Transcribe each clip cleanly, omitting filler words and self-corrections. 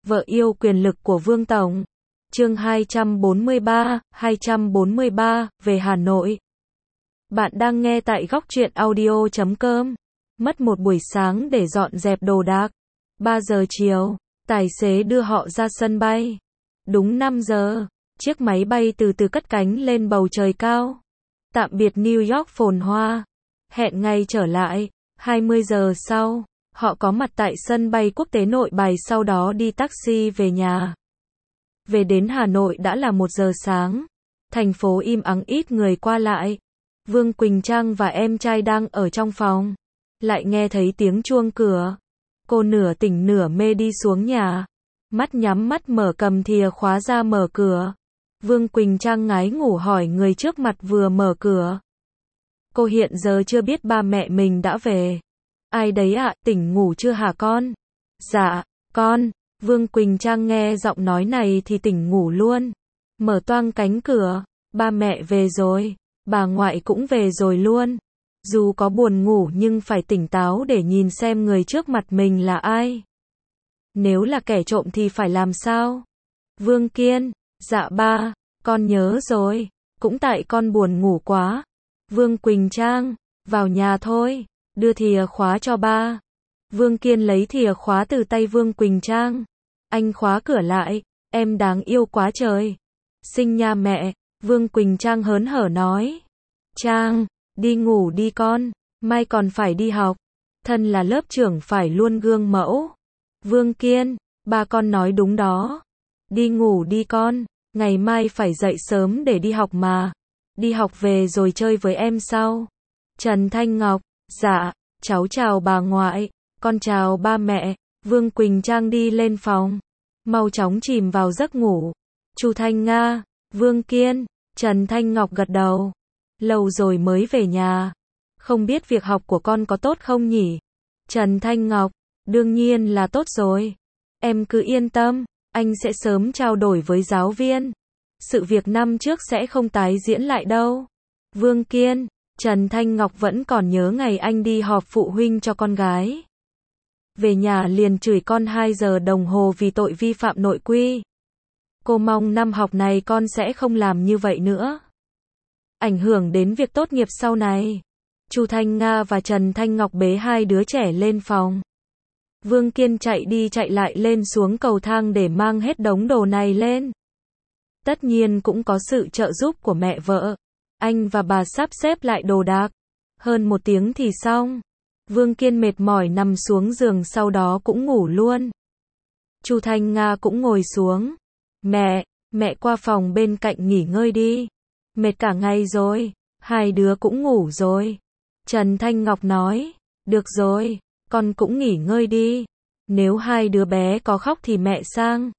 Vợ yêu quyền lực của Vương Tổng. Chương 243, về Hà Nội. Bạn đang nghe tại góc truyện audio.com. Mất một buổi sáng để dọn dẹp đồ đạc. 3 giờ chiều, tài xế đưa họ ra sân bay. Đúng 5 giờ, chiếc máy bay từ từ cất cánh lên bầu trời cao. Tạm biệt New York phồn hoa. Hẹn ngày trở lại, 20 giờ sau. Họ có mặt tại sân bay quốc tế Nội Bài, sau đó đi taxi về nhà. Về đến Hà Nội đã là 1 giờ sáng. Thành phố im ắng, ít người qua lại. Vương Quỳnh Trang và em trai đang ở trong phòng. Lại nghe thấy tiếng chuông cửa. Cô nửa tỉnh nửa mê đi xuống nhà. Mắt nhắm mắt mở, cầm thìa khóa ra mở cửa. Vương Quỳnh Trang ngái ngủ hỏi người trước mặt vừa mở cửa. Cô hiện giờ chưa biết ba mẹ mình đã về. Ai đấy ạ, tỉnh ngủ chưa hả con? Dạ, con. Vương Quỳnh Trang nghe giọng nói này thì tỉnh ngủ luôn. Mở toang cánh cửa. Ba mẹ về rồi. Bà ngoại cũng về rồi luôn. Dù có buồn ngủ nhưng phải tỉnh táo để nhìn xem người trước mặt mình là ai. Nếu là kẻ trộm thì phải làm sao? Vương Kiên. Dạ ba, con nhớ rồi. Cũng tại con buồn ngủ quá. Vương Quỳnh Trang. Vào nhà thôi. Đưa thìa khóa cho ba. Vương Kiên lấy thìa khóa từ tay Vương Quỳnh Trang. Anh khóa cửa lại. Em đáng yêu quá trời. Xinh nha mẹ. Vương Quỳnh Trang hớn hở nói. Trang, đi ngủ đi con. Mai còn phải đi học. Thân là lớp trưởng phải luôn gương mẫu. Vương Kiên, ba con nói đúng đó. Đi ngủ đi con. Ngày mai phải dậy sớm để đi học mà. Đi học về rồi chơi với em sau. Trần Thanh Ngọc. Dạ, cháu chào bà ngoại, con chào ba mẹ. Vương Quỳnh Trang đi lên phòng, mau chóng chìm vào giấc ngủ. Chu Thanh Nga, Vương Kiên, Trần Thanh Ngọc gật đầu. Lâu rồi mới về nhà, không biết việc học của con có tốt không nhỉ? Trần Thanh Ngọc, đương nhiên là tốt rồi. Em cứ yên tâm, anh sẽ sớm trao đổi với giáo viên. Sự việc năm trước sẽ không tái diễn lại đâu. Vương Kiên, Trần Thanh Ngọc vẫn còn nhớ ngày anh đi họp phụ huynh cho con gái. Về nhà liền chửi con 2 giờ đồng hồ vì tội vi phạm nội quy. Cô mong năm học này con sẽ không làm như vậy nữa. Ảnh hưởng đến việc tốt nghiệp sau này. Chu Thanh Nga và Trần Thanh Ngọc bế 2 đứa trẻ lên phòng. Vương Kiên chạy đi chạy lại lên xuống cầu thang để mang hết đống đồ này lên. Tất nhiên cũng có sự trợ giúp của mẹ vợ. Anh và bà sắp xếp lại đồ đạc. Hơn 1 tiếng thì xong. Vương Kiên mệt mỏi nằm xuống giường, sau đó cũng ngủ luôn. Chu Thanh Nga cũng ngồi xuống. Mẹ qua phòng bên cạnh nghỉ ngơi đi. Mệt cả ngày rồi. 2 đứa cũng ngủ rồi. Trần Thanh Ngọc nói. Được rồi, con cũng nghỉ ngơi đi. Nếu 2 đứa bé có khóc thì mẹ sang.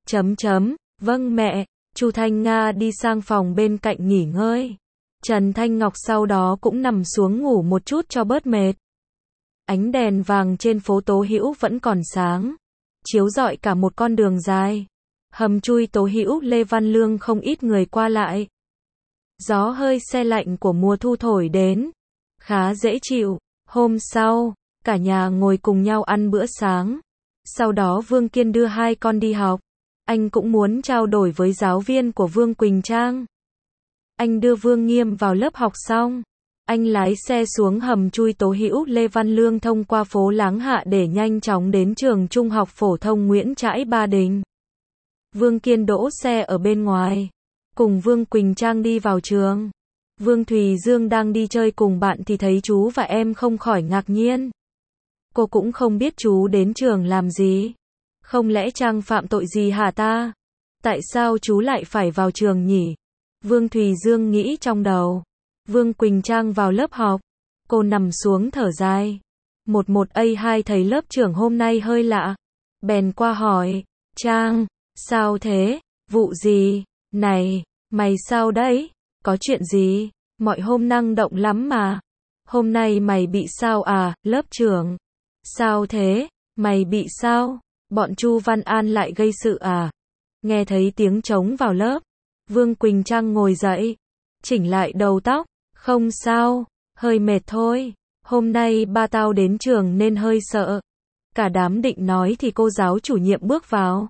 Vâng mẹ. Chu Thanh Nga đi sang phòng bên cạnh nghỉ ngơi. Trần Thanh Ngọc sau đó cũng nằm xuống ngủ một chút cho bớt mệt. Ánh đèn vàng trên phố Tố Hữu vẫn còn sáng, chiếu rọi cả một con đường dài. Hầm chui Tố Hữu Lê Văn Lương không ít người qua lại. Gió hơi se lạnh của mùa thu thổi đến, khá dễ chịu. Hôm sau, cả nhà ngồi cùng nhau ăn bữa sáng. Sau đó Vương Kiên đưa 2 con đi học. Anh cũng muốn trao đổi với giáo viên của Vương Quỳnh Trang. Anh đưa Vương Nghiêm vào lớp học xong, anh lái xe xuống hầm chui Tố Hữu Lê Văn Lương thông qua phố Láng Hạ để nhanh chóng đến trường Trung học phổ thông Nguyễn Trãi Ba Đình. Vương Kiên đỗ xe ở bên ngoài, cùng Vương Quỳnh Trang đi vào trường. Vương Thùy Dương đang đi chơi cùng bạn thì thấy chú và em không khỏi ngạc nhiên. Cô cũng không biết chú đến trường làm gì. Không lẽ Trang phạm tội gì hả ta? Tại sao chú lại phải vào trường nhỉ? Vương Thùy Dương nghĩ trong đầu. Vương Quỳnh Trang vào lớp học. Cô nằm xuống thở dài. 11A2 thầy lớp trưởng hôm nay hơi lạ. Bèn qua hỏi. Trang, sao thế? Vụ gì? Này, mày sao đấy? Có chuyện gì? Mọi hôm năng động lắm mà. Hôm nay mày bị sao à, lớp trưởng? Sao thế? Mày bị sao? Bọn Chu Văn An lại gây sự à? Nghe thấy tiếng trống vào lớp. Vương Quỳnh Trang ngồi dậy, chỉnh lại đầu tóc. Không sao, hơi mệt thôi. Hôm nay ba tao đến trường nên hơi sợ. Cả đám định nói thì cô giáo chủ nhiệm bước vào.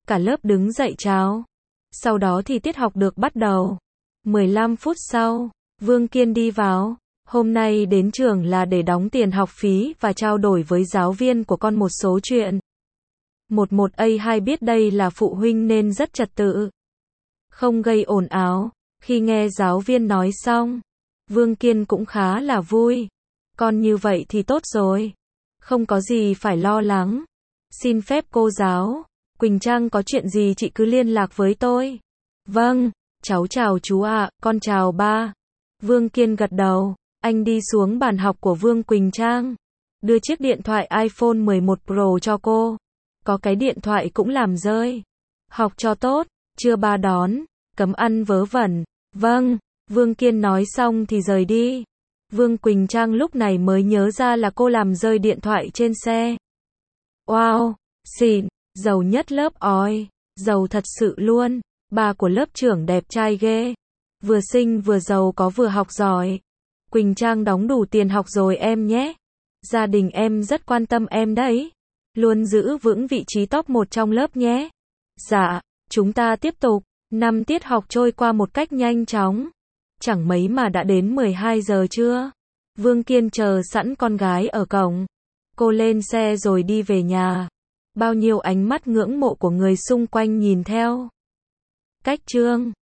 Cả lớp đứng dậy chào. Sau đó thì tiết học được bắt đầu. 15 phút sau, Vương Kiên đi vào. Hôm nay đến trường là để đóng tiền học phí và trao đổi với giáo viên của con một số chuyện. 11A2 biết đây là phụ huynh nên rất trật tự. Không gây ồn ào. Khi nghe giáo viên nói xong, Vương Kiên cũng khá là vui. Con như vậy thì tốt rồi. Không có gì phải lo lắng. Xin phép cô giáo. Quỳnh Trang có chuyện gì chị cứ liên lạc với tôi. Vâng, cháu chào chú ạ, con chào ba. Vương Kiên gật đầu. Anh đi xuống bàn học của Vương Quỳnh Trang. Đưa chiếc điện thoại iPhone 11 Pro cho cô. Có cái điện thoại cũng làm rơi. Học cho tốt, chưa ba đón. Cấm ăn vớ vẩn. Vâng, Vương Kiên nói xong thì rời đi. Vương Quỳnh Trang lúc này mới nhớ ra là cô làm rơi điện thoại trên xe. Wow, xịn, giàu nhất lớp oi. Giàu thật sự luôn. Bà của lớp trưởng đẹp trai ghê. Vừa xinh vừa giàu có vừa học giỏi. Quỳnh Trang đóng đủ tiền học rồi em nhé. Gia đình em rất quan tâm em đấy. Luôn giữ vững vị trí top 1 trong lớp nhé. Dạ, chúng ta tiếp tục. 5 tiết học trôi qua một cách nhanh chóng. Chẳng mấy mà đã đến 12 giờ trưa. Vương Kiên chờ sẵn con gái ở cổng. Cô lên xe rồi đi về nhà. Bao nhiêu ánh mắt ngưỡng mộ của người xung quanh nhìn theo. Cách chương